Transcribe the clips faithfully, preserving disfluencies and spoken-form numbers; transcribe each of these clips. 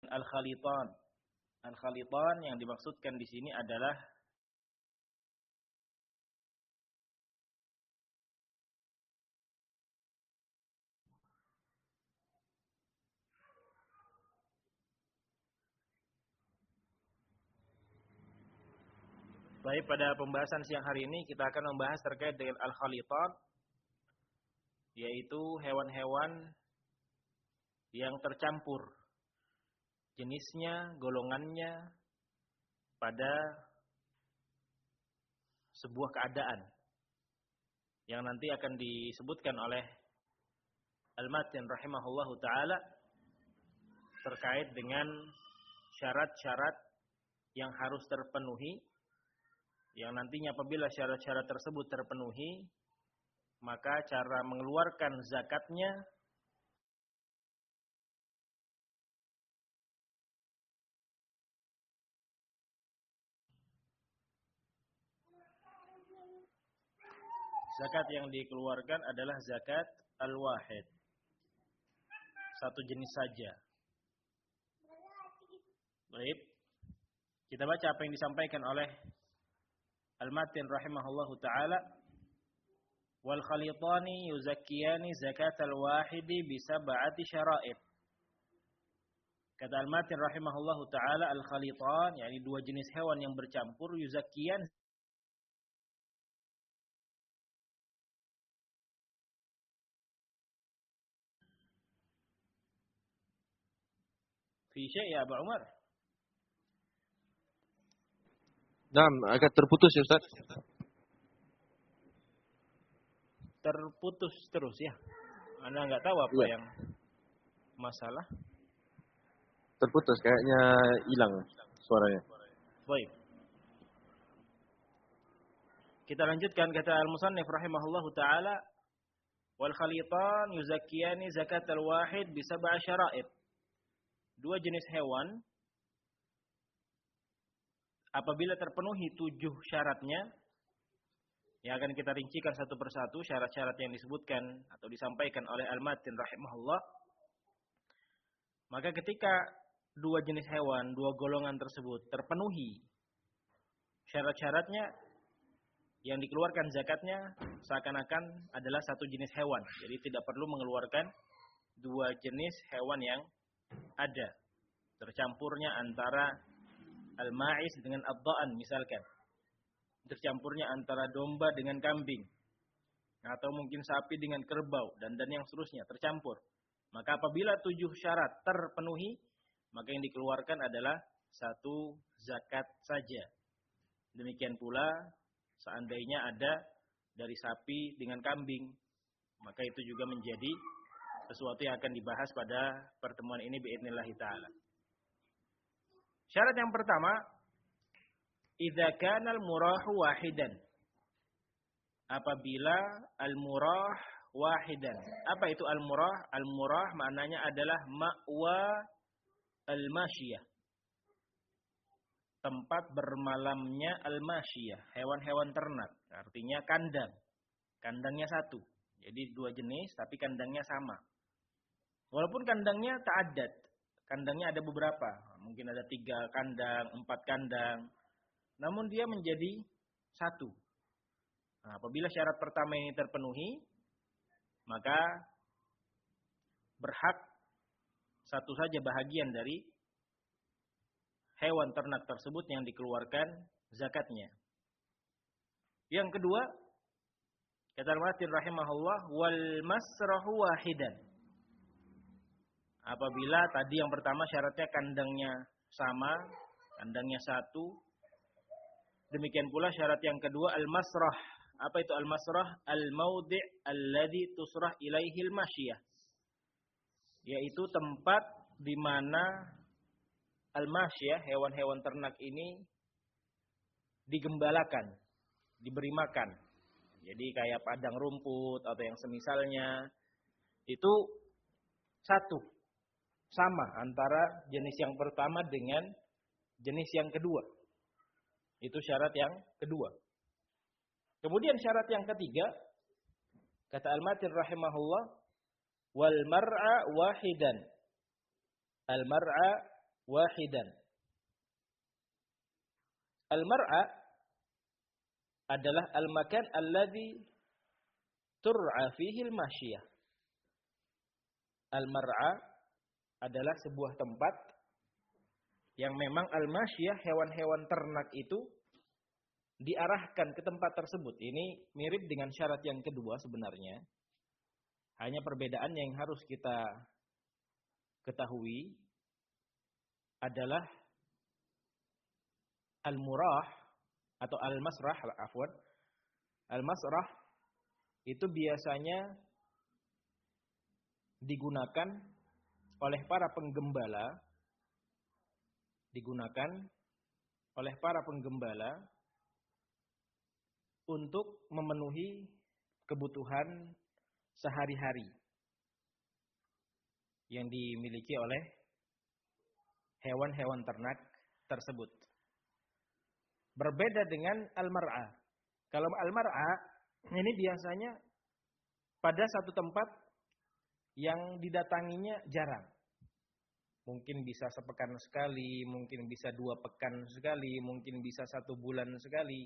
al-khalitan. Al-khalitan yang dimaksudkan di sini adalah baik, pada pembahasan siang hari ini kita akan membahas terkait dengan al-khalitan, yaitu hewan-hewan yang tercampur jenisnya, golongannya pada sebuah keadaan yang nanti akan disebutkan oleh Al-Matin rahimahullahu ta'ala terkait dengan syarat-syarat yang harus terpenuhi, yang nantinya apabila syarat-syarat tersebut terpenuhi, maka cara mengeluarkan zakatnya zakat yang dikeluarkan adalah zakat al-wahid, satu jenis saja. Baik, kita baca apa yang disampaikan oleh Al-Matin rahimahullahu ta'ala. Wal khalitani yuzakkiyani zakat al-wahidi bisab'ati syara'id. Kata Al-Matin rahimahullahu ta'ala, al-khalitan, yakni dua jenis hewan yang bercampur, yuzakkiyan fi syai' ya Abu Umar. Naam, agak terputus ya Ustaz. Terputus terus ya. Anda nggak tahu apa ya. yang masalah? Terputus, kayaknya hilang suaranya. Baik. Kita lanjutkan kata Al-Musannif rahimahullahu ta'ala. Wal khalitan yuzakkiyani zakat al-wahid bisab'a syara'id. Dua jenis hewan apabila terpenuhi tujuh syaratnya, yang akan kita rincikan satu persatu syarat-syarat yang disebutkan atau disampaikan oleh Al-Matin rahimahullah. Maka ketika dua jenis hewan, dua golongan tersebut terpenuhi syarat-syaratnya, yang dikeluarkan zakatnya seakan-akan adalah satu jenis hewan. Jadi tidak perlu mengeluarkan dua jenis hewan yang ada. Tercampurnya antara al-ma'is dengan ad-da'an misalkan. Tercampurnya antara domba dengan kambing. Atau mungkin sapi dengan kerbau dan dan yang seterusnya tercampur. Maka apabila tujuh syarat terpenuhi, maka yang dikeluarkan adalah satu zakat saja. Demikian pula seandainya ada dari sapi dengan kambing, maka itu juga menjadi sesuatu yang akan dibahas pada pertemuan ini biidznillah ta'ala. Syarat yang pertama, idza kana al-murahu wahidan. Apabila al-murah wahidan. Apa itu al-murah? Al-murah maknanya adalah ma'wa al-masyiyah. Tempat bermalamnya al-masyiyah, hewan-hewan ternak. Artinya kandang. Kandangnya satu. Jadi dua jenis tapi kandangnya sama. Walaupun kandangnya ta'addad. Kandangnya ada beberapa. Mungkin ada tiga kandang, empat kandang. Namun dia menjadi satu. Nah, apabila syarat pertama ini terpenuhi, maka berhak satu saja bahagian dari hewan ternak tersebut yang dikeluarkan zakatnya. Yang kedua, kata Al-Matin rahimahullah, wal masrahu wahidan. Apabila tadi yang pertama syaratnya kandangnya sama, kandangnya satu. Demikian pula syarat yang kedua al-masrah. Apa itu al-masrah? Al-maudi' alladhi tusrah ilaihil masyiyah. Yaitu tempat di mana al-masyiyah, hewan-hewan ternak ini digembalakan, diberi makan. Jadi kayak padang rumput atau yang semisalnya. Itu satu. Sama antara jenis yang pertama dengan jenis yang kedua. Itu syarat yang kedua. Kemudian syarat yang ketiga, kata Al-Matin rahimahullah, wal mar'a wahidan. Al mar'a wahidan. Al-mar'a adalah al-makan alladhi tur'a fihi al-masyiyah. Al-mar'a adalah sebuah tempat yang memang al-masyiyah, hewan-hewan ternak itu diarahkan ke tempat tersebut. Ini mirip dengan syarat yang kedua sebenarnya. Hanya perbedaan yang harus kita ketahui adalah al-murah atau al-masrah, afwan. Al-masrah itu biasanya digunakan oleh para penggembala, digunakan oleh para penggembala untuk memenuhi kebutuhan sehari-hari yang dimiliki oleh hewan-hewan ternak tersebut. Berbeda dengan al-mar'a. Kalau al-mar'a ini biasanya pada satu tempat yang didatanginya jarang. Mungkin bisa sepekan sekali, mungkin bisa dua pekan sekali, mungkin bisa satu bulan sekali.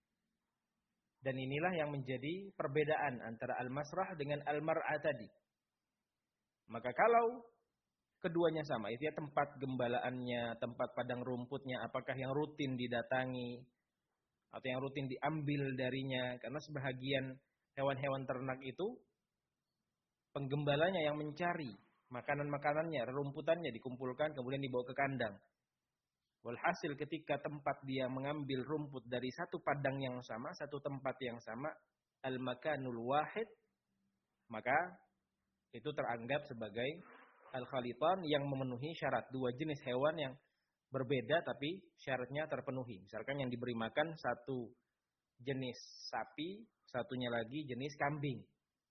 Dan inilah yang menjadi perbedaan antara al-masrah dengan al-mar'a tadi. Maka kalau keduanya sama, itu ya tempat gembalaannya, tempat padang rumputnya, apakah yang rutin didatangi atau yang rutin diambil darinya. Karena sebahagian hewan-hewan ternak itu penggembalanya yang mencari makanan-makanannya, rerumputannya dikumpulkan kemudian dibawa ke kandang. Walhasil ketika tempat dia mengambil rumput dari satu padang yang sama, satu tempat yang sama, al-makanul wahid, maka itu teranggap sebagai al-khalitan yang memenuhi syarat. Dua jenis hewan yang berbeda tapi syaratnya terpenuhi. Misalkan yang diberi makan satu jenis sapi, satunya lagi jenis kambing.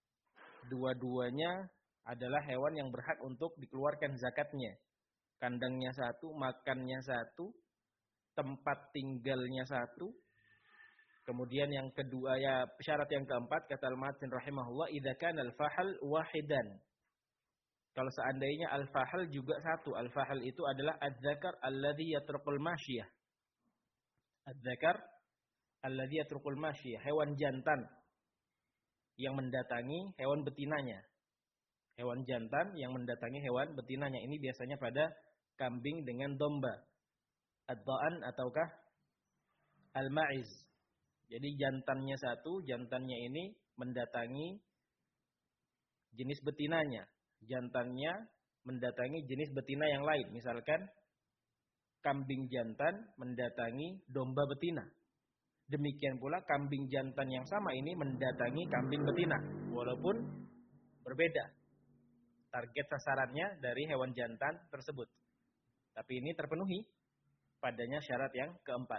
Dua-duanya adalah hewan yang berhak untuk dikeluarkan zakatnya. Kandangnya satu, makannya satu, tempat tinggalnya satu. Kemudian yang kedua, ya syarat yang keempat, kata Al-Matin rahimahullah, idza kana al-fahal wahidan. Kalau seandainya al-fahal juga satu, al-fahal itu adalah adz-dzakar alladhi yatrukul masyiyah. Adz-dzakar alladhi yatrukul masyiyah, hewan jantan yang mendatangi hewan betinanya. Hewan jantan yang mendatangi hewan betinanya. Ini biasanya pada kambing dengan domba. Ad-da'an ataukah al-ma'iz. Jadi jantannya satu, jantannya ini mendatangi jenis betinanya. Jantannya mendatangi jenis betina yang lain. Misalkan kambing jantan mendatangi domba betina. Demikian pula kambing jantan yang sama ini mendatangi kambing betina. Walaupun berbeda target sasarannya dari hewan jantan tersebut. Tapi ini terpenuhi padanya syarat yang keempat.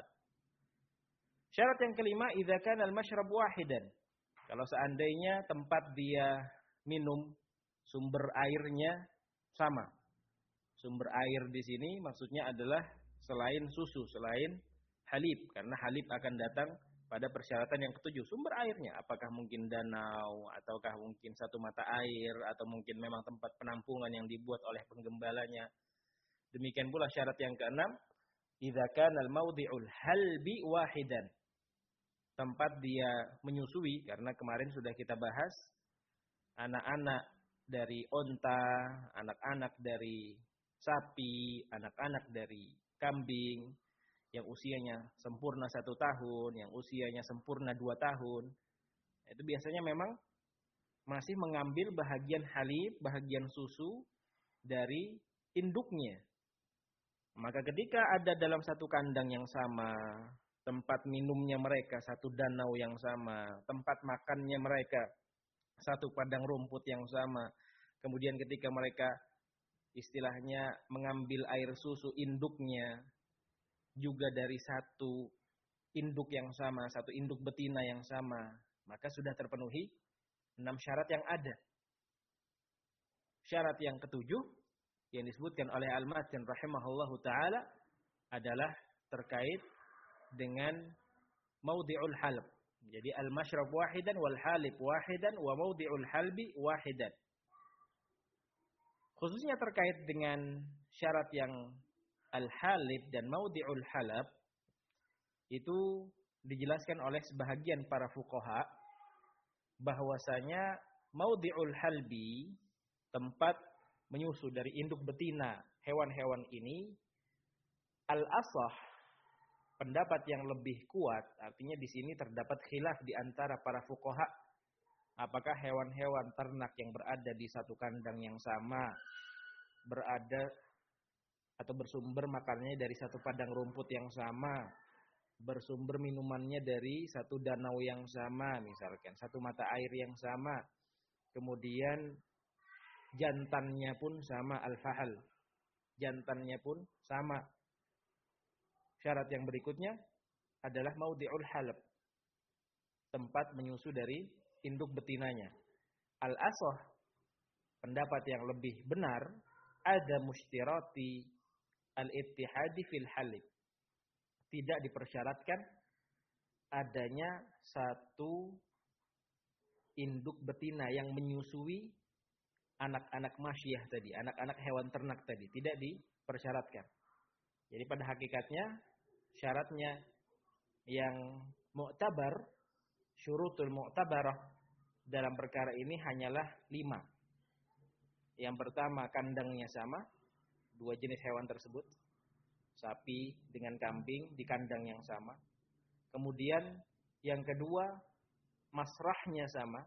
Syarat yang kelima, idza kana al-mashrab wahidan. Kalau seandainya tempat dia minum, sumber airnya sama. Sumber air di sini maksudnya adalah selain susu, selain halib. Karena halib akan datang pada persyaratan yang ketujuh. Sumber airnya, apakah mungkin danau, ataukah mungkin satu mata air, atau mungkin memang tempat penampungan yang dibuat oleh penggembalanya. Demikian pula syarat yang keenam, idza kana al-mawdi'ul halbi wahidan. Tempat dia menyusui, karena kemarin sudah kita bahas, anak-anak dari onta, anak-anak dari sapi, anak-anak dari kambing, yang usianya sempurna satu tahun, yang usianya sempurna dua tahun, itu biasanya memang masih mengambil bahagian halib, bahagian susu dari induknya. Maka ketika ada dalam satu kandang yang sama, tempat minumnya mereka satu danau yang sama, tempat makannya mereka satu padang rumput yang sama, kemudian ketika mereka istilahnya mengambil air susu induknya juga dari satu induk yang sama, satu induk betina yang sama, maka sudah terpenuhi enam syarat yang ada. Syarat yang ketujuh yang disebutkan oleh Al-Matin rahimahullahu ta'ala adalah terkait dengan maudhi'ul halb. Jadi al-mashrab wahidan wal halib wahidan wa maudhi'ul halbi wahidan. Khususnya terkait dengan syarat yang al-halib dan maudhi'ul halab itu dijelaskan oleh sebahagian para fuqaha bahwasanya maudhi'ul halbi, tempat menyusu dari induk betina hewan-hewan ini, al-asah, pendapat yang lebih kuat, artinya di sini terdapat khilaf di antara para fuqaha, apakah hewan-hewan ternak yang berada di satu kandang yang sama, berada atau bersumber makanannya dari satu padang rumput yang sama, bersumber minumannya dari satu danau yang sama, misalkan satu mata air yang sama, kemudian jantannya pun sama, al-fahal, jantannya pun sama. Syarat yang berikutnya adalah maudhi'ul halab, tempat menyusu dari induk betinanya. Al-asah, pendapat yang lebih benar, ada mushtirati al-ittihadi fil halib, tidak dipersyaratkan adanya satu induk betina yang menyusui anak-anak masyiyah tadi, anak-anak hewan ternak tadi, tidak dipersyaratkan. Jadi pada hakikatnya syaratnya yang mu'tabar, syurutul mu'tabarah dalam perkara ini hanyalah lima. Yang pertama, kandangnya sama, dua jenis hewan tersebut, sapi dengan kambing di kandang yang sama. Kemudian yang kedua, masrahnya sama,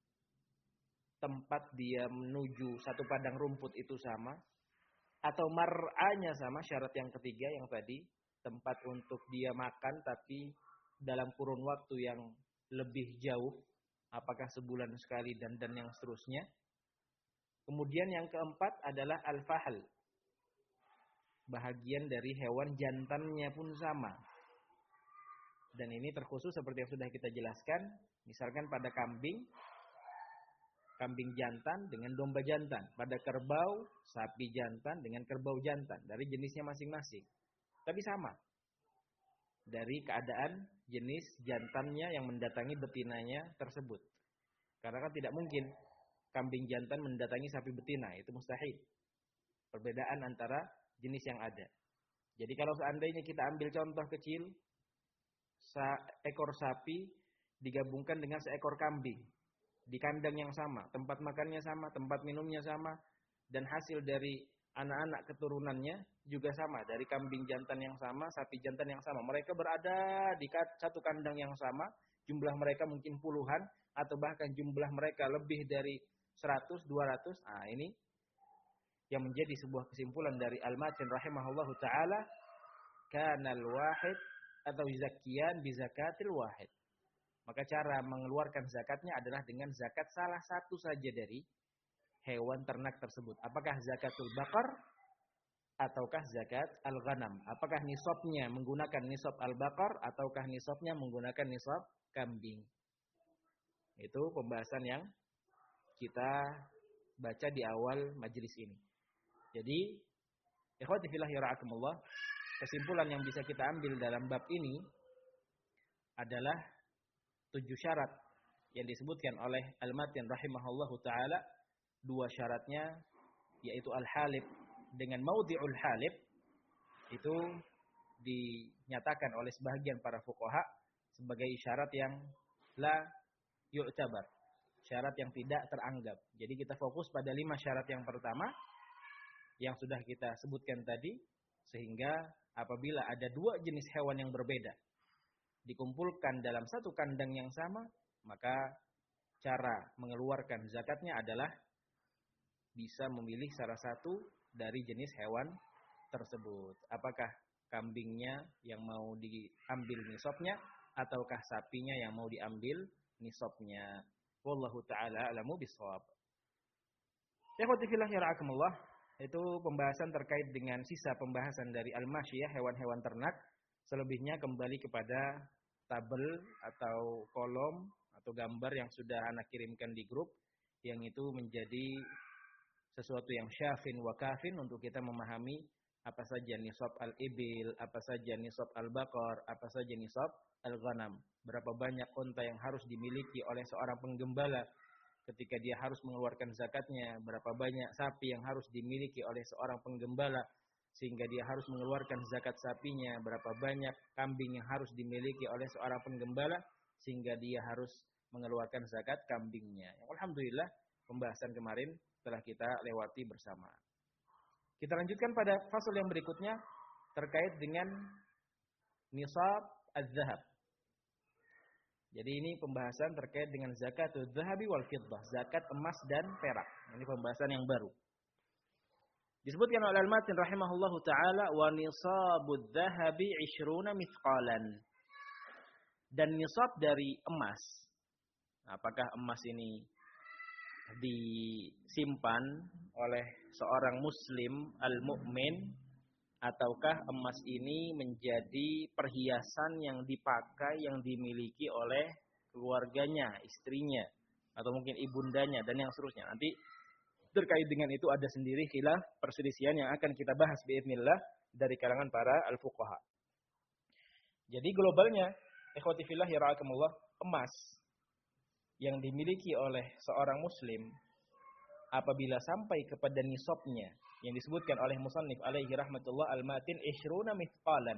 tempat dia menuju satu padang rumput itu sama, atau mar'anya sama. Syarat yang ketiga yang tadi, tempat untuk dia makan tapi dalam kurun waktu yang lebih jauh, apakah sebulan sekali dan dan yang seterusnya. Kemudian yang keempat adalah al-fahal, bahagian dari hewan jantannya pun sama. Dan ini terkhusus seperti yang sudah kita jelaskan, misalkan pada kambing, kambing jantan dengan domba jantan. Pada kerbau, sapi jantan dengan kerbau jantan. Dari jenisnya masing-masing. Tapi sama. Dari keadaan jenis jantannya yang mendatangi betinanya tersebut. Karena kan tidak mungkin kambing jantan mendatangi sapi betina. Itu mustahil. Perbedaan antara jenis yang ada. Jadi kalau seandainya kita ambil contoh kecil, seekor sapi digabungkan dengan seekor kambing. Di kandang yang sama, tempat makannya sama, tempat minumnya sama, dan hasil dari anak-anak keturunannya juga sama, dari kambing jantan yang sama, sapi jantan yang sama. Mereka berada di satu kandang yang sama, jumlah mereka mungkin puluhan, atau bahkan jumlah mereka lebih dari seratus, dua ratus. Nah, ini yang menjadi sebuah kesimpulan dari Al-Matin rahimahullahu ta'ala, kanal wahid atau zakian bi zakatil wahid. Maka cara mengeluarkan zakatnya adalah dengan zakat salah satu saja dari hewan ternak tersebut. Apakah zakatul baqar ataukah zakat al-ghanam? Apakah nisabnya menggunakan nisab al-baqar ataukah nisabnya menggunakan nisab kambing? Itu pembahasan yang kita baca di awal majelis ini. Jadi, ikhwati fillah yara'akumullah, kesimpulan yang bisa kita ambil dalam bab ini adalah tujuh syarat yang disebutkan oleh Al-Matin rahimahullahu ta'ala. Dua syaratnya yaitu al-halib dengan maudhi'ul halib, itu dinyatakan oleh sebahagian para fuqaha sebagai syarat yang la yu'tabar, syarat yang tidak teranggap. Jadi kita fokus pada lima syarat yang pertama yang sudah kita sebutkan tadi, sehingga apabila ada dua jenis hewan yang berbeda dikumpulkan dalam satu kandang yang sama, maka cara mengeluarkan zakatnya adalah bisa memilih salah satu dari jenis hewan tersebut. Apakah kambingnya yang mau diambil nisabnya, ataukah sapinya yang mau diambil nisabnya. Wallahu ta'ala a'lamu bissawab. Ikhwati fillah yara'akumullah, itu pembahasan terkait dengan sisa pembahasan dari al-masyiyah, hewan-hewan ternak. Selebihnya kembali kepada tabel atau kolom atau gambar yang sudah anak kirimkan di grup, yang itu menjadi sesuatu yang syafin wa kafin untuk kita memahami apa saja nisab al-ibil, apa saja nisab al-baqar, apa saja nisab al-ghanam. Berapa banyak unta yang harus dimiliki oleh seorang penggembala ketika dia harus mengeluarkan zakatnya, berapa banyak sapi yang harus dimiliki oleh seorang penggembala, sehingga dia harus mengeluarkan zakat sapinya, berapa banyak kambing yang harus dimiliki oleh seorang penggembala sehingga dia harus mengeluarkan zakat kambingnya. Yang alhamdulillah pembahasan kemarin telah kita lewati bersama. Kita lanjutkan pada fasal yang berikutnya terkait dengan nisab az-zahab. Jadi ini pembahasan terkait dengan zakatul zahabi wal fiddah, zakat emas dan perak. Ini pembahasan yang baru. Disebutkan oleh Al-Matin rahimahullahu taala wa nisabudz zahabi ishruna mithqalan. Dan nisab dari emas. Apakah emas ini disimpan oleh seorang muslim al-mu'min ataukah emas ini menjadi perhiasan yang dipakai yang dimiliki oleh keluarganya, istrinya atau mungkin ibundanya dan yang seterusnya. Nanti terkait dengan itu ada sendiri khilaf perselisihan yang akan kita bahas biidznillah dari kalangan para al-fuqaha. Jadi globalnya, ikhwati fillah ya ra'akumullah, emas yang dimiliki oleh seorang muslim apabila sampai kepada nisabnya yang disebutkan oleh musannif alaihi rahmatullah al-matin ishruna mithqalan,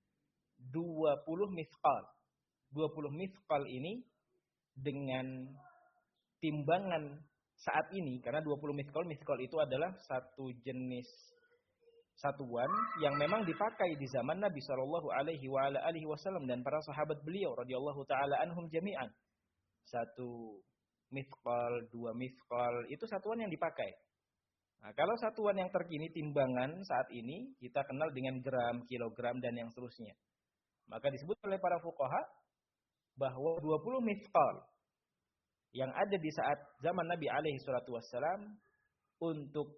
dua puluh mithqal. dua puluh mithqal ini dengan timbangan saat ini, karena dua puluh mithqal, mithqal itu adalah satu jenis satuan yang memang dipakai di zaman Nabi sallallahu alaihi wa ala alihi wasallam dan para sahabat beliau radhiyallahu taala anhum jami'an. Satu mithqal, dua mithqal, itu satuan yang dipakai. Nah, kalau satuan yang terkini timbangan saat ini kita kenal dengan gram, kilogram dan yang seterusnya. Maka disebut oleh para fuqaha bahwa dua puluh mithqal yang ada di saat zaman Nabi alaihi salatu wassalam untuk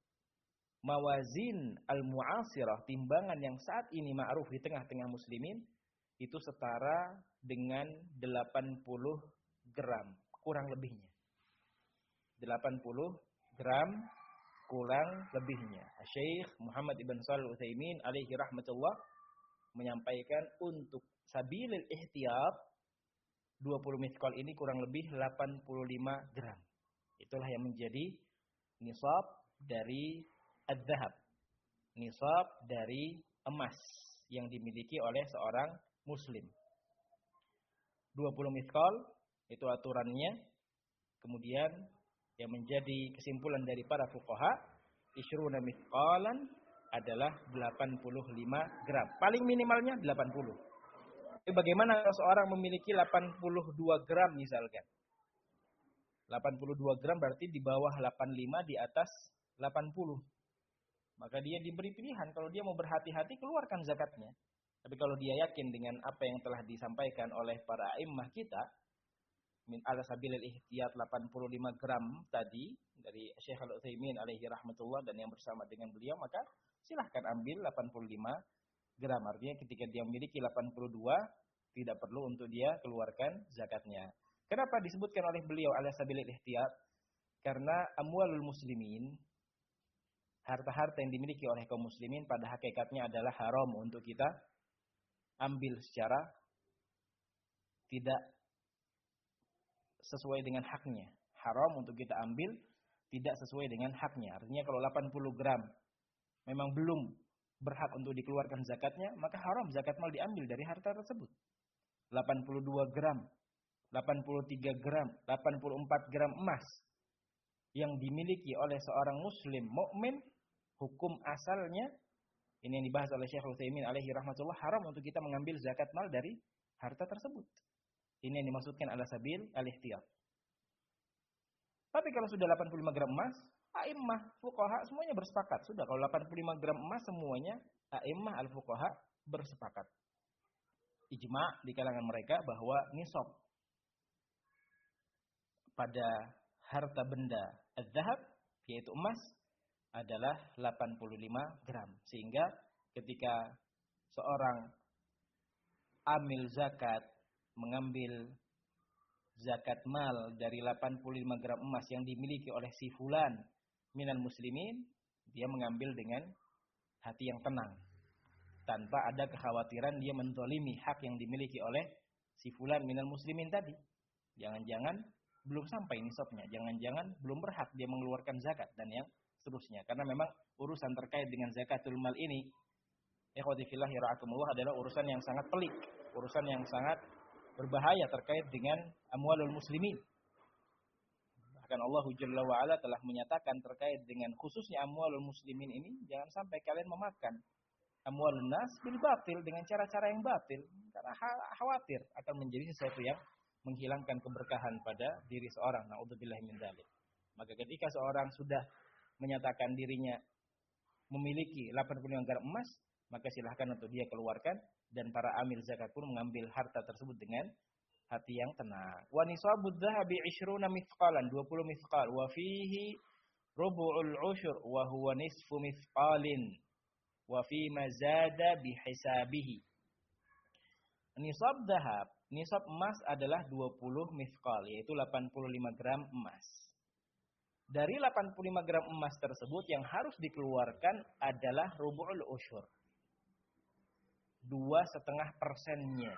mawazin al-mu'asirah, timbangan yang saat ini ma'ruf di tengah-tengah muslimin, itu setara dengan delapan puluh gram, kurang lebihnya. delapan puluh gram kurang lebihnya. Syekh Muhammad ibn Shalih Al-Utsaimin alaihi rahmatullah menyampaikan untuk sabilil ihtiyat dua puluh mithqal ini kurang lebih delapan puluh lima gram. Itulah yang menjadi nisab dari az-zahab. Nisab dari emas yang dimiliki oleh seorang muslim. dua puluh mithqal itu aturannya. Kemudian yang menjadi kesimpulan dari para fuqaha, ishruna mithqalan adalah delapan puluh lima gram. Paling minimalnya delapan puluh. Bagaimana kalau seorang memiliki delapan puluh dua gram misalkan? delapan puluh dua gram berarti di bawah delapan puluh lima, di atas delapan puluh. Maka dia diberi pilihan, kalau dia mau berhati-hati keluarkan zakatnya. Tapi kalau dia yakin dengan apa yang telah disampaikan oleh para a'immah kita, min ala sabilil ihtiyat delapan puluh lima gram tadi, dari Syekh Al-Utsaimin alaihi rahmatullah dan yang bersama dengan beliau, maka silahkan ambil delapan puluh lima gram. Artinya ketika dia memiliki delapan puluh dua, tidak perlu untuk dia keluarkan zakatnya. Kenapa disebutkan oleh beliau ala sabilil ihtiyat? Karena amwalul muslimin, harta-harta yang dimiliki oleh kaum muslimin pada hakikatnya adalah haram untuk kita ambil secara tidak sesuai dengan haknya. Haram untuk kita ambil tidak sesuai dengan haknya. Artinya kalau delapan puluh gram memang belum berhak untuk dikeluarkan zakatnya, maka haram zakat mal diambil dari harta tersebut. delapan puluh dua gram, delapan puluh tiga gram, delapan puluh empat gram emas yang dimiliki oleh seorang muslim mukmin, hukum asalnya ini yang dibahas oleh Syekh Utsaimin alaihi rahmatullah, haram untuk kita mengambil zakat mal dari harta tersebut. Ini yang dimaksudkan ala sabil al-ihtiyat. Tapi kalau sudah delapan puluh lima gram emas, a'immah fuqaha semuanya bersepakat. Sudah kalau delapan puluh lima gram emas semuanya a'immah al-fuqaha bersepakat. Ijma' di kalangan mereka bahwa nisab pada harta benda az-zahab, yaitu emas, adalah delapan puluh lima gram. Sehingga ketika seorang amil zakat mengambil zakat mal dari delapan puluh lima gram emas yang dimiliki oleh si fulan minal muslimin, dia mengambil dengan hati yang tenang, tanpa ada kekhawatiran dia menzalimi hak yang dimiliki oleh si fulan minal muslimin tadi. Jangan-jangan belum sampai nisabnya, jangan-jangan belum berhak dia mengeluarkan zakat dan yang seterusnya. Karena memang urusan terkait dengan zakatul mal ini, ikhwati fillah yara'akumullah, adalah urusan yang sangat pelik, urusan yang sangat berbahaya terkait dengan amwalul muslimin. Bahkan Allah Jalla wa Ala telah menyatakan terkait dengan khususnya amwalul muslimin ini, jangan sampai kalian memakan amwalun nas bil batil, dengan cara-cara yang batil, karena khawatir akan menjadi sesuatu yang menghilangkan keberkahan pada diri seorang. Na'udzubillah min dzalik. Maka ketika seorang sudah menyatakan dirinya memiliki delapan puluh lima gram emas, maka silahkan untuk dia keluarkan, dan para amil zakat pun mengambil harta tersebut dengan hati yang tenang. Wa nisabudz dzahabi ishruna mithqalan, dua puluh mithqal, wa fihi rubu'ul usyur wa huwa nisfu mithqalin wa fi mazada bihisabihi. Nisab dzahab, nisab emas adalah dua puluh mithqal, yaitu delapan puluh lima gram emas. Dari delapan puluh lima gram emas tersebut yang harus dikeluarkan adalah rubu'ul usyur, dua setengah persennya.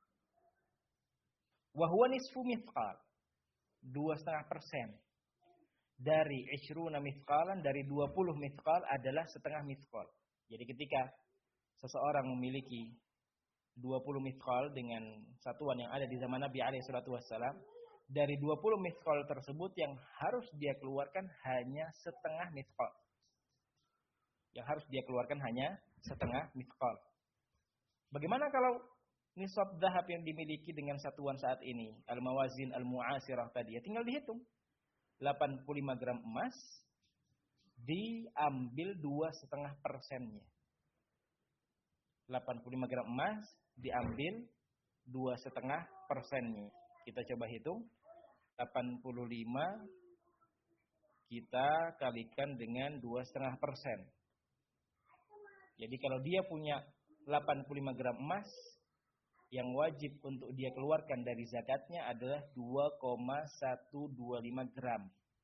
Wahuwa nisfu mithqal, dua setengah persen. Dari ishruna mithqalan, dari dua puluh mithqal adalah setengah mithqal. Jadi ketika seseorang memiliki dua puluh mithqal dengan satuan yang ada di zaman Nabi alaihi salatu wassalam, dari dua puluh mithqal tersebut yang harus dia keluarkan hanya setengah mithqal. Yang harus dia keluarkan hanya setengah mithqal. Bagaimana kalau nisab dzahab yang dimiliki dengan satuan saat ini, al-mawazin al-mu'asirah tadi, ya tinggal dihitung. delapan puluh lima gram emas diambil dua setengah persennya. delapan puluh lima gram emas diambil dua setengah persennya. Kita coba hitung. delapan puluh lima kita kalikan dengan dua setengah persen. Jadi kalau dia punya delapan puluh lima gram emas, yang wajib untuk dia keluarkan dari zakatnya adalah dua koma seratus dua puluh lima gram.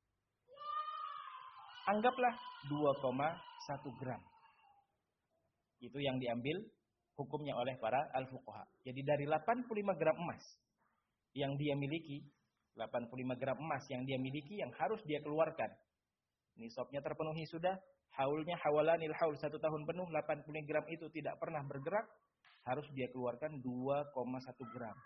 Anggaplah dua koma satu gram. Itu yang diambil hukumnya oleh para al-fuqaha. Jadi dari delapan puluh lima gram emas yang dia miliki, delapan puluh lima gram emas yang dia miliki yang harus dia keluarkan. Nisabnya terpenuhi sudah, haulnya hawalanil haul, satu tahun penuh, delapan puluh lima gram itu tidak pernah bergerak, harus dia keluarkan dua koma satu gram.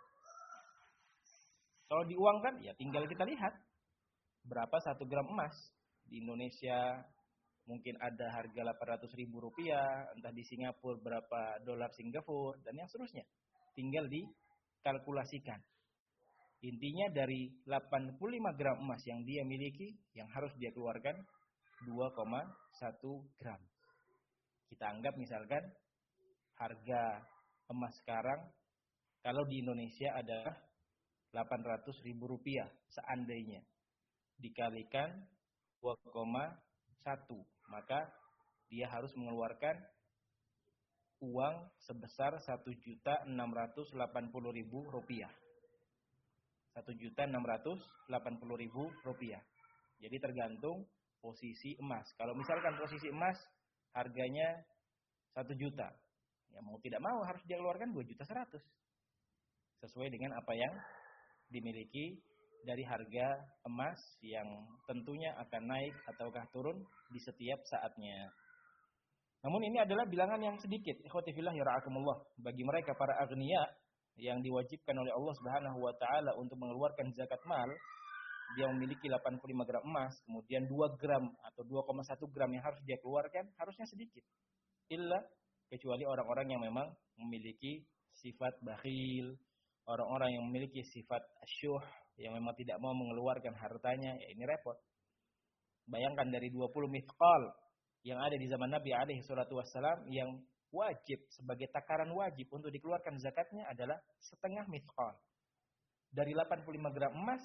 Kalau diuangkan, ya tinggal kita lihat berapa satu gram emas. Di Indonesia mungkin ada harga delapan ratus ribu rupiah, entah di Singapura berapa dolar Singapura, dan yang seterusnya. Tinggal dikalkulasikan. Intinya dari delapan puluh lima gram emas yang dia miliki, yang harus dia keluarkan dua koma satu gram. Kita anggap misalkan harga emas sekarang kalau di Indonesia adalah delapan ratus ribu rupiah seandainya dikalikan dua koma satu, maka dia harus mengeluarkan uang sebesar satu juta enam ratus delapan puluh ribu rupiah. satu juta enam ratus delapan puluh ribu rupiah. Jadi tergantung posisi emas. Kalau misalkan posisi emas harganya satu juta, ya mau tidak mau harus dia keluarkan dua juta seratus. Sesuai dengan apa yang dimiliki dari harga emas yang tentunya akan naik ataukah turun di setiap saatnya. Namun ini adalah bilangan yang sedikit. Ikhwati fillah yara'akumullah. Bagi mereka para agniya yang diwajibkan oleh Allah Subhanahu wa taala untuk mengeluarkan zakat mal, dia memiliki delapan puluh lima gram emas, kemudian dua gram atau dua koma satu gram yang harus dia keluarkan, harusnya sedikit. Illa kecuali orang-orang yang memang memiliki sifat bakhil, orang-orang yang memiliki sifat asyuh, yang memang tidak mau mengeluarkan hartanya, ya ini repot. Bayangkan dari dua puluh mithqal yang ada di zaman Nabi alaihi salatu wassalam, yang wajib sebagai takaran wajib untuk dikeluarkan zakatnya adalah setengah mithqal. Dari delapan puluh lima gram emas,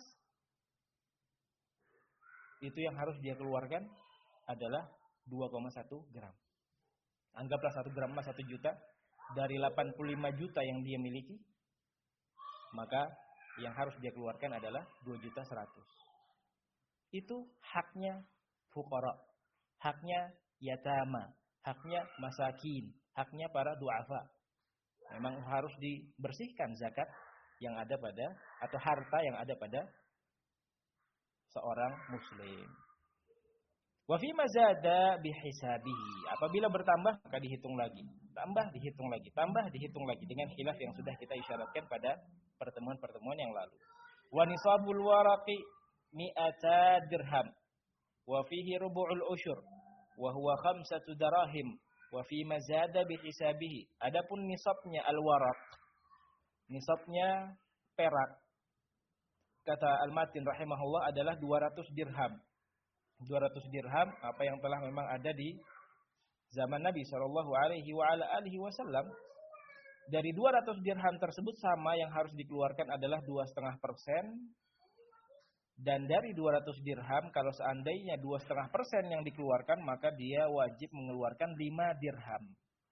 itu yang harus dia keluarkan adalah dua koma satu gram. Anggaplah satu gram emas satu juta, dari delapan puluh lima juta yang dia miliki, maka yang harus dia keluarkan adalah dua juta seratus. Itu haknya fuqara, haknya yatama, haknya masakin, haknya para du'afa. Memang harus dibersihkan zakat yang ada pada, atau harta yang ada pada seorang muslim. Wa fi ma zada bihisabihi. Apabila bertambah maka dihitung lagi. Tambah dihitung lagi, tambah dihitung lagi dengan khilaf yang sudah kita isyaratkan pada pertemuan-pertemuan yang lalu. Wa nisabul waraqi mi'ata dirham. Wa fihi rubu'ul usyur. Wa huwa khamsatu darahim. Wa fi ma zada bihisabihi. Adapun nisabnya al-waraq. Nisabnya perak. Kata Al-Matin rahimahullah adalah dua ratus dirham. dua ratus dirham apa yang telah memang ada di zaman Nabi shallallahu alaihi wasallam. Dari dua ratus dirham tersebut sama yang harus dikeluarkan adalah dua koma lima persen. Dan dari dua ratus dirham kalau seandainya dua koma lima persen yang dikeluarkan maka dia wajib mengeluarkan lima dirham.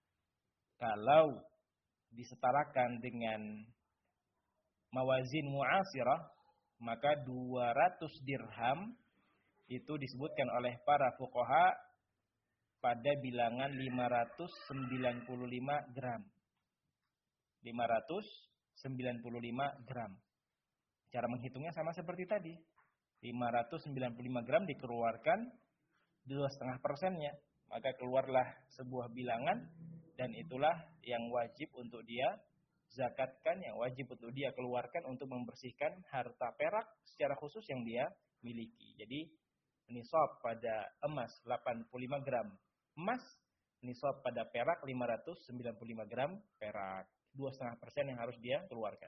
Kalau disetarakan dengan mawazin mu'asirah maka dua ratus dirham itu disebutkan oleh para fuqaha pada bilangan lima ratus sembilan puluh lima gram. lima ratus sembilan puluh lima gram. Cara menghitungnya sama seperti tadi. lima ratus sembilan puluh lima gram dikeluarkan dua koma lima persennya. Maka keluarlah sebuah bilangan dan itulah yang wajib untuk dia zakatkan, yang wajib untuk dia keluarkan untuk membersihkan harta perak secara khusus yang dia miliki. Jadi nisab pada emas delapan puluh lima gram emas, nisab pada perak lima ratus sembilan puluh lima gram perak. dua koma lima persen yang harus dia keluarkan.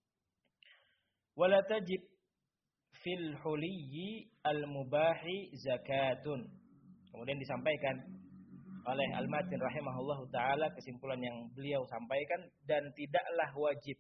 Wala tajib fil huliyyi al-mubahi zakatun. Kemudian disampaikan oleh Al-Matin rahimahullahu ta'ala kesimpulan yang beliau sampaikan. Dan tidaklah wajib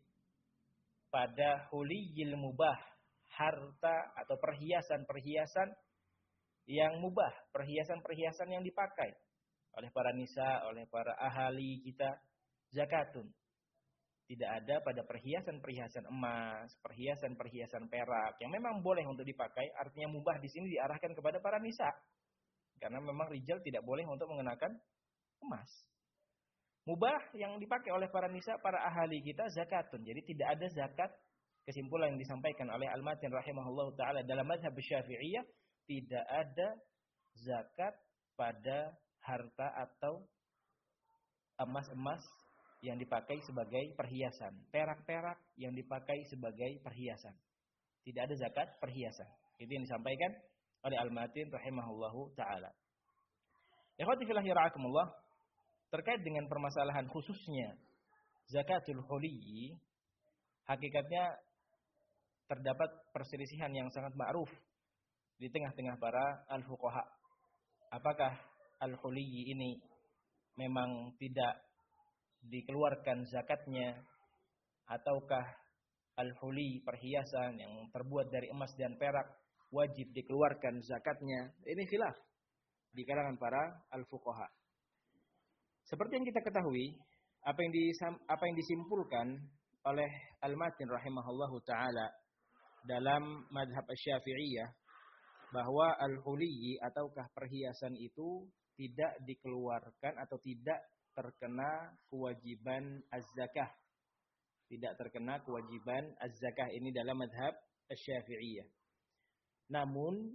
pada huliyyil mubah, harta atau perhiasan-perhiasan yang mubah, perhiasan-perhiasan yang dipakai oleh para nisa, oleh para ahali kita, zakatun. Tidak ada pada perhiasan-perhiasan emas, perhiasan-perhiasan perak yang memang boleh untuk dipakai. Artinya mubah di sini diarahkan kepada para nisa. Karena memang rijal tidak boleh untuk mengenakan emas. Mubah yang dipakai oleh para nisa, para ahali kita, zakatun. Jadi tidak ada zakat. Kesimpulan yang disampaikan oleh Al-Matin rahimahullah ta'ala dalam mazhab Syafi'iyah, tidak ada zakat pada harta atau emas-emas yang dipakai sebagai perhiasan. Perak-perak yang dipakai sebagai perhiasan. Tidak ada zakat perhiasan. Itu yang disampaikan oleh Al-Matin rahimahullahu ta'ala. Ikhwati fillahi ra'akumullah, terkait dengan permasalahan khususnya zakatul huliyyi, hakikatnya terdapat perselisihan yang sangat ma'ruf di tengah-tengah para al-fuqaha. Apakah al-huliyyi ini memang tidak dikeluarkan zakatnya, ataukah al-huli perhiasan yang terbuat dari emas dan perak wajib dikeluarkan zakatnya? Ini khilaf di kalangan para al-fuqaha. Seperti yang kita ketahui, apa yang disam, apa yang disimpulkan oleh Al-Matin rahimahullahu taala dalam mazhab Asy-Syafi'iyah, bahwa al-huliyyi ataukah perhiasan itu tidak dikeluarkan atau tidak terkena kewajiban az-zakah. Tidak terkena kewajiban az-zakah ini dalam mazhab Asy-Syafi'iyah. Namun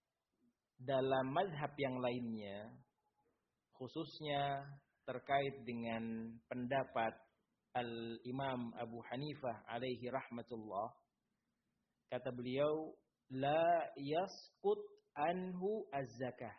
dalam mazhab yang lainnya, khususnya terkait dengan pendapat Al-Imam Abu Hanifah alaihi rahmatullah, kata beliau, la yasqut anhu az-zakah.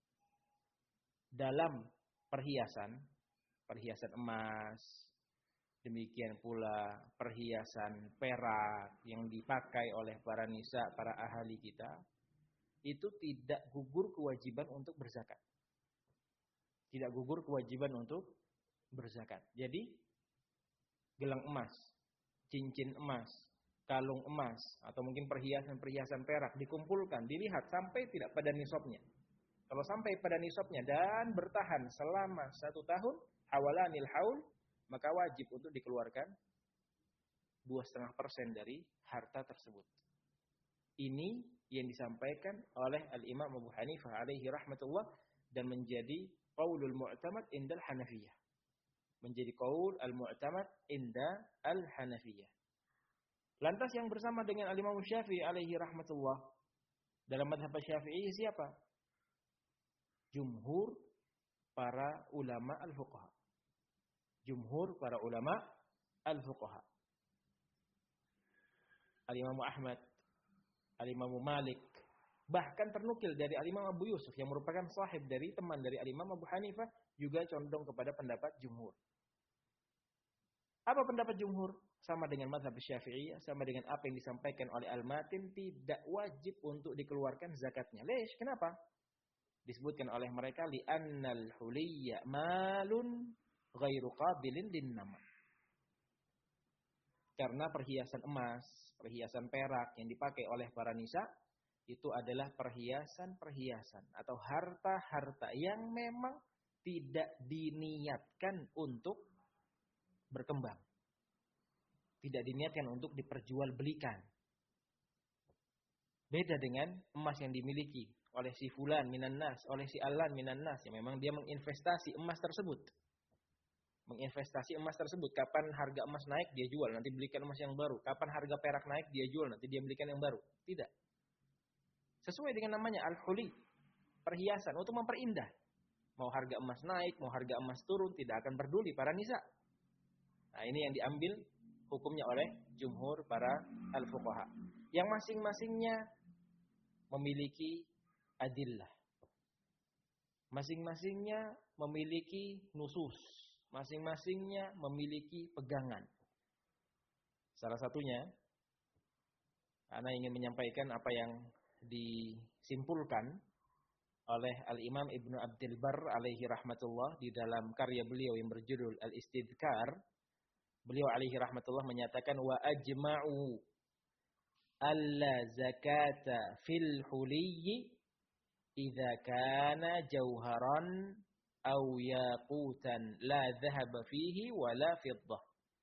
Dalam perhiasan, perhiasan emas, demikian pula perhiasan perak yang dipakai oleh para nisa, para ahli kita, itu tidak gugur kewajiban untuk berzakat. Tidak gugur kewajiban untuk berzakat. Jadi, gelang emas, cincin emas, kalung emas, atau mungkin perhiasan-perhiasan perak dikumpulkan, dilihat sampai tidak pada nisabnya. Kalau sampai pada nisabnya dan bertahan selama satu tahun, hawalanil haul, maka wajib untuk dikeluarkan dua koma lima persen dari harta tersebut. Ini yang disampaikan oleh Al-Imam Abu Hanifah alaihi rahmatullah dan menjadi qaulul mu'tamad indal Hanafiyah. Menjadi qaul al-mu'tamad inda al-Hanafiyah. Lantas yang bersama dengan Al-Imam Syafi'i alaihi rahmatullah dalam mazhab Syafi'i siapa? jumhur para ulama al-fuqaha. Jumhur para ulama al-fuqaha. Al-Imam Ahmad, Al-Imam Malik, bahkan ternukil dari Al-Imam Abu Yusuf yang merupakan sahib dari teman dari Al-Imam Abu Hanifah juga condong kepada pendapat jumhur. Apa pendapat jumhur? Sama dengan mazhab Syafi'iyah, sama dengan apa yang disampaikan oleh Al-Matin, tidak wajib untuk dikeluarkan zakatnya. Lesh, kenapa? Disebutkan oleh mereka li'annal huliyya malun ghairu qabilin linnama. Karena perhiasan emas, perhiasan perak yang dipakai oleh para nisa itu adalah perhiasan-perhiasan atau harta-harta yang memang tidak diniatkan untuk berkembang. Tidak diniatkan untuk diperjualbelikan. Beda dengan emas yang dimiliki oleh si fulan minan nas, oleh si alan minan nas, yang memang dia menginvestasi emas tersebut. Menginvestasi emas tersebut. Kapan harga emas naik, dia jual. Nanti belikan emas yang baru. Kapan harga perak naik, dia jual. Nanti dia belikan yang baru. Tidak. Sesuai dengan namanya al-huli. Perhiasan untuk memperindah. Mau harga emas naik, mau harga emas turun, tidak akan peduli para nisa. Nah, ini yang diambil hukumnya oleh jumhur para al-fuqaha. Yang masing-masingnya memiliki adillah. Masing-masingnya memiliki nusus. Masing-masingnya memiliki pegangan. Salah satunya, ana ingin menyampaikan apa yang disimpulkan oleh Al-Imam Ibnu Abdul Barr alaihi rahmatullah di dalam karya beliau yang berjudul Al-Istidhkar. Beliau alaihi rahmatullah menyatakan wa ajma'u alla zakata fil huliyyi idza kana jauharan aw yaqutan la dhahaba fihi wa la fiddah.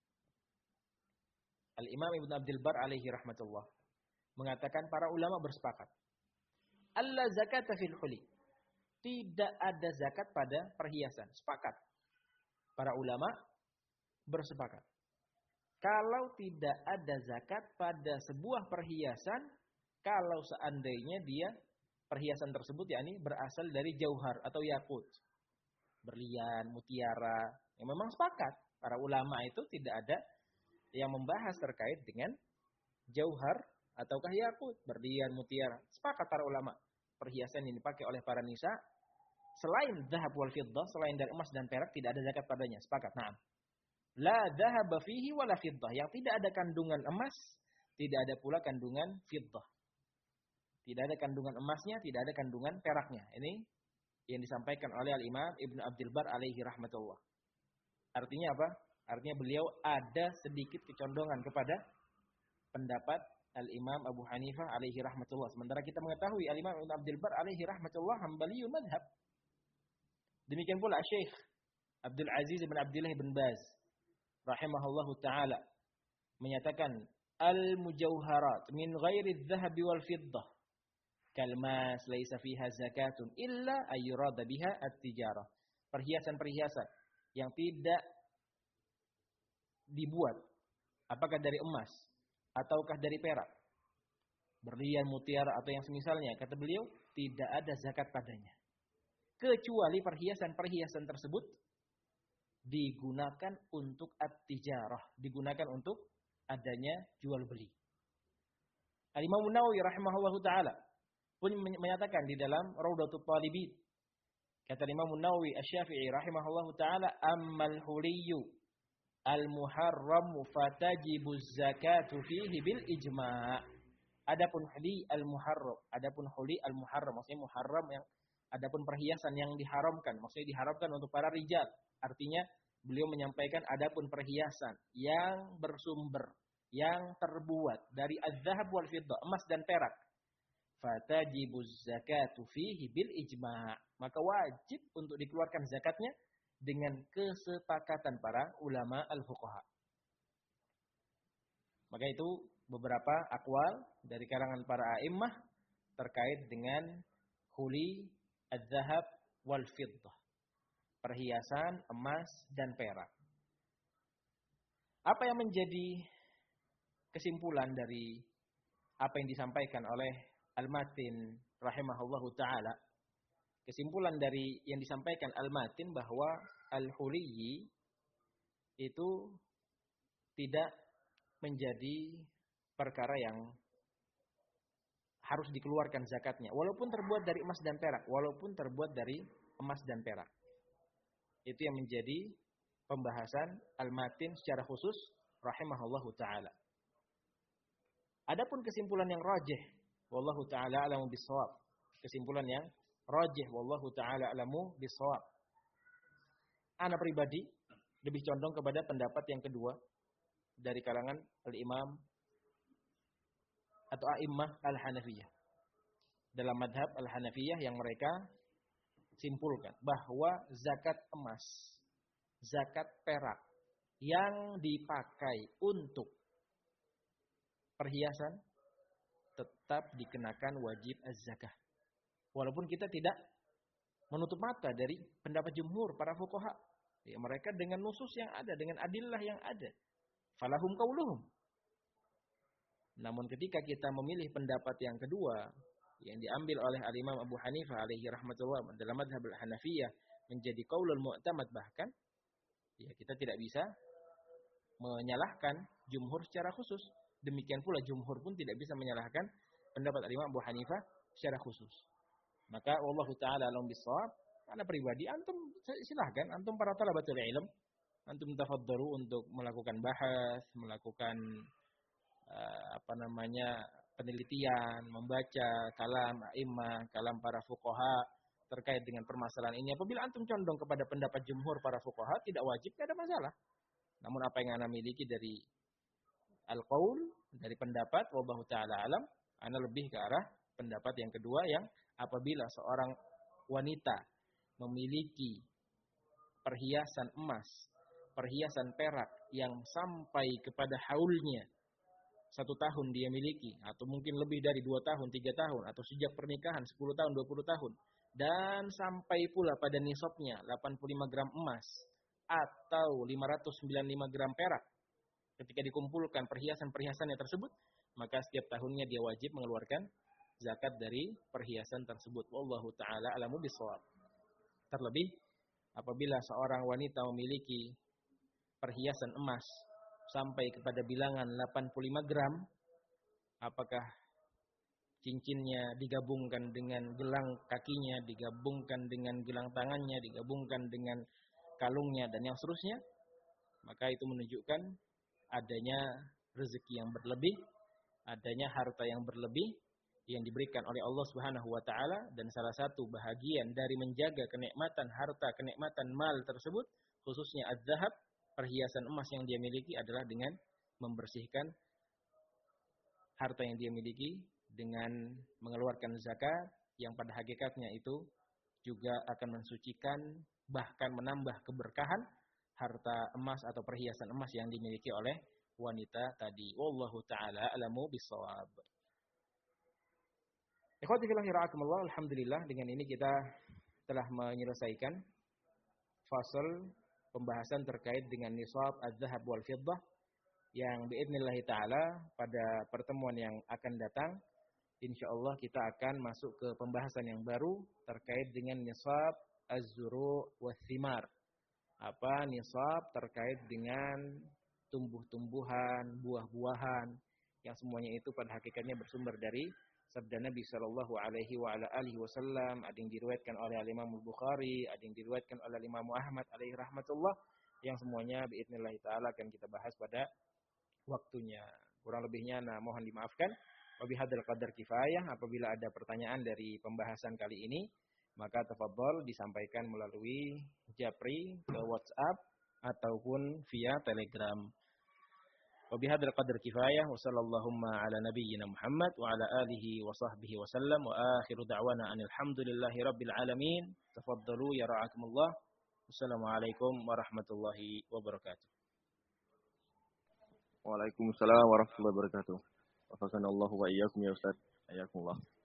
Al-Imam Ibnu Abdul Barr alaihi rahmatullah mengatakan para ulama bersepakat. Alla zakata fil huli. Tidak ada zakat pada perhiasan. Sepakat. Para ulama bersepakat. Kalau tidak ada zakat pada sebuah perhiasan, kalau seandainya dia perhiasan tersebut yakni berasal dari jauhar atau yakut, berlian, mutiara, yang memang sepakat para ulama itu tidak ada yang membahas terkait dengan jauhar ataukah yakut, berlian, mutiara. Sepakat para ulama perhiasan yang dipakai oleh para nisa selain zahab wal fiddah, selain dari emas dan perak tidak ada zakat padanya. Sepakat. Nah, la dhahaba fihi wala fiddah. Yang tidak ada kandungan emas, tidak ada pula kandungan fiddah. Tidak ada kandungan emasnya, tidak ada kandungan peraknya. Ini yang disampaikan oleh Al-Imam Ibnu Abdul Barr alaihi rahmatullah. Artinya apa? Artinya beliau ada sedikit kecondongan kepada pendapat Al-Imam Abu Hanifah alaihi rahmatullah. Sementara kita mengetahui Al-Imam Ibnu Abdul Barr alaihi rahmatullah Hanbaliyul madhab. Demikian pula Syekh Abdul Aziz bin Abdullah bin Baz rahimahullahu taala menyatakan al-mujawharat min ghairi adh-dhahabi wal fiddah kalmas laisa fiha zakatun illa ayyurada biha at-tijarah. Perhiasan-perhiasan yang tidak dibuat apakah dari emas ataukah dari perak, berlian, mutiara atau yang semisalnya, kata beliau tidak ada zakat padanya. Kecuali perhiasan-perhiasan tersebut digunakan untuk at-tijarah, digunakan untuk adanya jual beli. Al-Imam Nawawi rahimahullahu taala pun menyatakan di dalam Raudatul Talibin, kata Imam Nawawi Asy-Syafi'i rahimahullahu taala, ammal huliyyu al-muharram fatajibu zakatu fihi bil ijma'. Adapun huli al-muharram, adapun huli al-muharram maksudnya muharram yang adapun perhiasan yang diharamkan, maksudnya diharamkan untuk para rijal. Artinya beliau menyampaikan adapun perhiasan yang bersumber, yang terbuat dari az-zahab wal fiddah, emas dan perak, fatajibuz zakatu fihi bil ijma'. Maka wajib untuk dikeluarkan zakatnya dengan kesepakatan para ulama al-fuqaha. Maka itu beberapa akwal dari karangan para a'immah terkait dengan huli az-zahab wal fiddah, perhiasan emas dan perak. Apa yang menjadi kesimpulan dari apa yang disampaikan oleh Al-Matin rahimahullahu taala? kesimpulan dari yang disampaikan al-matin bahwa al-huliyyi itu tidak menjadi perkara yang harus dikeluarkan zakatnya. Walaupun terbuat dari emas dan perak. Walaupun terbuat dari emas dan perak. Itu yang menjadi pembahasan al-matin secara khusus. Rahimahullahu ta'ala. Adapun kesimpulan yang rajih. Wallahu ta'ala alamu bisawab. Kesimpulan yang rajih. Wallahu ta'ala alamu bisawab. Ana pribadi lebih condong kepada pendapat yang kedua. Dari kalangan al-imam atau a'immah al-Hanafiyah. Dalam madhab al-Hanafiyah yang mereka simpulkan bahwa zakat emas, zakat perak yang dipakai untuk perhiasan tetap dikenakan wajib az-zakah. Walaupun kita tidak menutup mata dari pendapat jumhur para fuqaha. Ya, mereka dengan nusus yang ada, dengan adillah yang ada. Falahum qauluhum. Namun ketika kita memilih pendapat yang kedua yang diambil oleh al-Imam Abu Hanifah alaihi rahmatullah dalam madhab al-Hanafiyah menjadi qaulul mu'tamad bahkan, ya kita tidak bisa menyalahkan jumhur secara khusus. Demikian pula jumhur pun tidak bisa menyalahkan pendapat al-Imam Abu Hanifah secara khusus. Maka wallahu taala alam bisawab, ana pribadi antum silahkan antum para talabatul ilm antum tafaddalu untuk melakukan bahas, melakukan uh, apa namanya penelitian, membaca kalam a'immah, kalam para fuqaha terkait dengan permasalahan ini. Apabila antum condong kepada pendapat jumhur para fuqaha, tidak wajib, tidak ada masalah. Namun apa yang ana miliki dari al-qaul, dari pendapat wallahu taala alam, ana lebih ke arah pendapat yang kedua yang apabila seorang wanita memiliki perhiasan emas, perhiasan perak yang sampai kepada haulnya satu tahun dia miliki, atau mungkin lebih dari dua tahun, tiga tahun, atau sejak pernikahan sepuluh tahun, dua puluh tahun, dan sampai pula pada nisabnya delapan puluh lima gram emas atau lima ratus sembilan puluh lima gram perak, ketika dikumpulkan perhiasan-perhiasannya tersebut, maka setiap tahunnya dia wajib mengeluarkan zakat dari perhiasan tersebut. Wallahu ta'ala alamu bisawab. Terlebih apabila seorang wanita memiliki perhiasan emas sampai kepada bilangan delapan puluh lima gram, apakah cincinnya digabungkan dengan gelang kakinya, digabungkan dengan gelang tangannya, digabungkan dengan kalungnya dan yang seterusnya, maka itu menunjukkan adanya rezeki yang berlebih, adanya harta yang berlebih yang diberikan oleh Allah Subhanahu wa taala, dan salah satu bahagian dari menjaga kenikmatan harta, kenikmatan mal tersebut, khususnya az-zahab, perhiasan emas yang dia miliki adalah dengan membersihkan harta yang dia miliki dengan mengeluarkan zakat yang pada hakikatnya itu juga akan mensucikan bahkan menambah keberkahan harta emas atau perhiasan emas yang dimiliki oleh wanita tadi. Wallahu taala alamu bissawab. Ikhwati fillah rahimakumullah, alhamdulillah dengan ini kita telah menyelesaikan fasal pembahasan terkait dengan nisab az-zahab wal fiddah yang biidznillah taala pada pertemuan yang akan datang insyaallah kita akan masuk ke pembahasan yang baru terkait dengan nisab az-zuru' was thimar. Apa nisab terkait dengan tumbuh-tumbuhan, buah-buahan yang semuanya itu pada hakikatnya bersumber dari sabda Nabi sallallahu alaihi wa ala alihi wasallam, ada yang diriwayatkan oleh Imam Al-Bukhari, ada yang diriwayatkan oleh Imam Ahmad alaihi rahmatullah, yang semuanya biidznillah taala akan kita bahas pada waktunya. Kurang lebihnya nah mohon dimaafkan. Wa bihadzal qadar kifayah. Apabila ada pertanyaan dari pembahasan kali ini, maka tafadhol disampaikan melalui Japri ke WhatsApp ataupun via Telegram. Wa bihadzal qadar kifayah wa sallallahu ala nabiyyina Muhammad wa ala alihi wa sahbihi wa sallam wa akhiru da'wana anil hamdulillahi rabbil alamin. Tafadhalu ya ra'akumullah. Wassalamualaikum warahmatullahi wabarakatuh. Waalaikumsalam warahmatullahi wabarakatuh. Wafakanallahu wa iyyakum ya Ustaz. Ayakumullah.